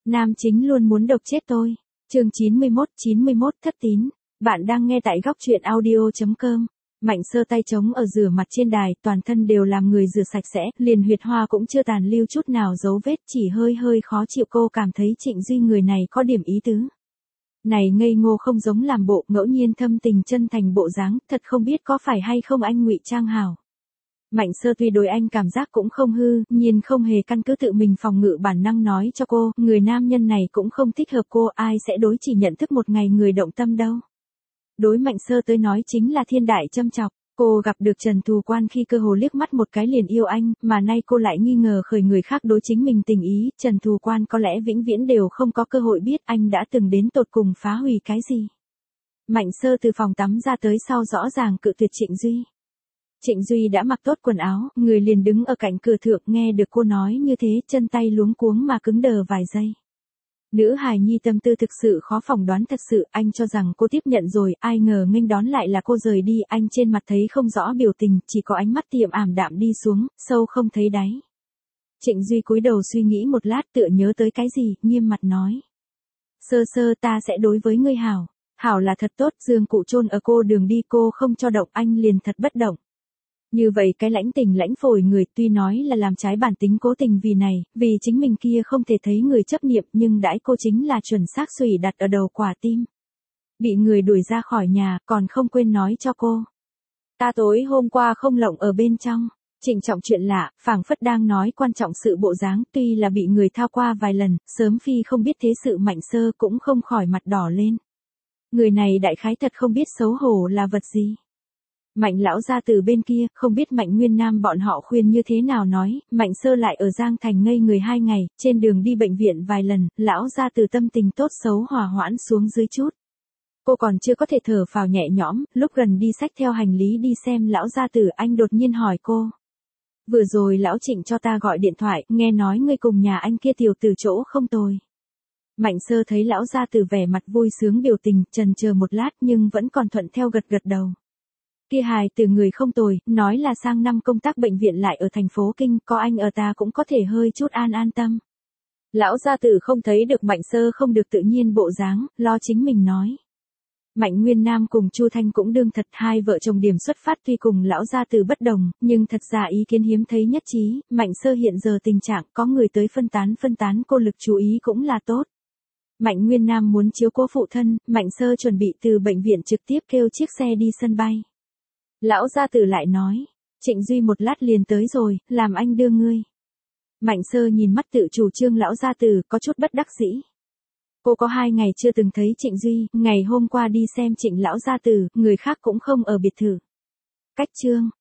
Nam chính luôn muốn độc chết tôi. Chương 91 thất tín. Bạn đang nghe tại góc truyện audio.com. Mạnh Sơ tay trống ở rửa mặt trên đài, toàn thân đều làm người rửa sạch sẽ, liền huyệt hoa cũng chưa tàn lưu chút nào dấu vết, chỉ hơi hơi khó chịu. Cô cảm thấy Trịnh Duy người này có điểm ý tứ. Này ngây ngô không giống làm bộ, ngẫu nhiên thâm tình chân thành bộ dáng, thật không biết có phải hay không anh ngụy trang hảo. Mạnh Sơ tuy đối anh cảm giác cũng không hư, nhìn không hề căn cứ tự mình phòng ngự bản năng nói cho cô, người nam nhân này cũng không thích hợp cô, ai sẽ đối chỉ nhận thức một ngày người động tâm đâu. Đối Mạnh Sơ tới nói chính là thiên đại châm chọc, cô gặp được Trần Thù Quan khi cơ hồ liếc mắt một cái liền yêu anh, mà nay cô lại nghi ngờ khởi người khác đối chính mình tình ý, Trần Thù Quan có lẽ vĩnh viễn đều không có cơ hội biết anh đã từng đến tột cùng phá hủy cái gì. Mạnh Sơ từ phòng tắm ra tới sau rõ ràng cự tuyệt Trịnh Duy. Trịnh Duy đã mặc tốt quần áo, người liền đứng ở cạnh cửa thượng, nghe được cô nói như thế, chân tay luống cuống mà cứng đờ vài giây. Nữ hài nhi tâm tư thực sự khó phỏng đoán, thật sự, anh cho rằng cô tiếp nhận rồi, ai ngờ nghênh đón lại là cô rời đi, anh trên mặt thấy không rõ biểu tình, chỉ có ánh mắt tiệm ảm đạm đi xuống, sâu không thấy đáy. Trịnh Duy cúi đầu suy nghĩ một lát, tựa nhớ tới cái gì, nghiêm mặt nói. Sơ Sơ, ta sẽ đối với ngươi hảo. Hảo là thật tốt, giường cụ chôn ở cô đường đi, cô không cho động, anh liền thật bất động. Như vậy cái lãnh tình lãnh phổi người, tuy nói là làm trái bản tính cố tình vì này, vì chính mình kia không thể thấy người chấp niệm, nhưng đãi cô chính là chuẩn xác xùy đặt ở đầu quả tim. Bị người đuổi ra khỏi nhà, còn không quên nói cho cô. Ta tối hôm qua không lộng ở bên trong. Trịnh trọng chuyện lạ, phảng phất đang nói quan trọng sự bộ dáng, tuy là bị người thao qua vài lần, sớm phi không biết thế sự Mạnh Sơ cũng không khỏi mặt đỏ lên. Người này đại khái thật không biết xấu hổ là vật gì. Mạnh lão gia từ bên kia, không biết Mạnh Nguyên Nam bọn họ khuyên như thế nào nói, Mạnh Sơ lại ở Giang Thành ngây người 2 ngày, trên đường đi bệnh viện vài lần, lão gia từ tâm tình tốt xấu hòa hoãn xuống dưới chút. Cô còn chưa có thể thở phào nhẹ nhõm, lúc gần đi xách theo hành lý đi xem lão gia tử, anh đột nhiên hỏi cô. Vừa rồi lão Trịnh cho ta gọi điện thoại, nghe nói ngươi cùng nhà anh kia tiểu tử chỗ không tồi. Mạnh Sơ thấy lão gia tử vẻ mặt vui sướng biểu tình, chần chờ một lát nhưng vẫn còn thuận theo gật gật đầu. Kia hài từ người không tồi, nói là sang năm công tác bệnh viện lại ở thành phố Kinh, có anh ở ta cũng có thể hơi chút an tâm. Lão gia tử không thấy được Mạnh Sơ không được tự nhiên bộ dáng, lo chính mình nói. Mạnh Nguyên Nam cùng Chu Thanh cũng đương thật, hai vợ chồng điểm xuất phát tuy cùng lão gia tử bất đồng, nhưng thật ra ý kiến hiếm thấy nhất trí, Mạnh Sơ hiện giờ tình trạng có người tới phân tán cô lực chú ý cũng là tốt. Mạnh Nguyên Nam muốn chiếu cố phụ thân, Mạnh Sơ chuẩn bị từ bệnh viện trực tiếp kêu chiếc xe đi sân bay. Lão gia tử lại nói, Trịnh Duy một lát liền tới rồi, làm anh đưa ngươi. Mạnh Sơ nhìn mắt tự chủ trương lão gia tử, có chút bất đắc dĩ. Cô có 2 ngày chưa từng thấy Trịnh Duy, ngày hôm qua đi xem Trịnh lão gia tử, người khác cũng không ở biệt thự. Cách chương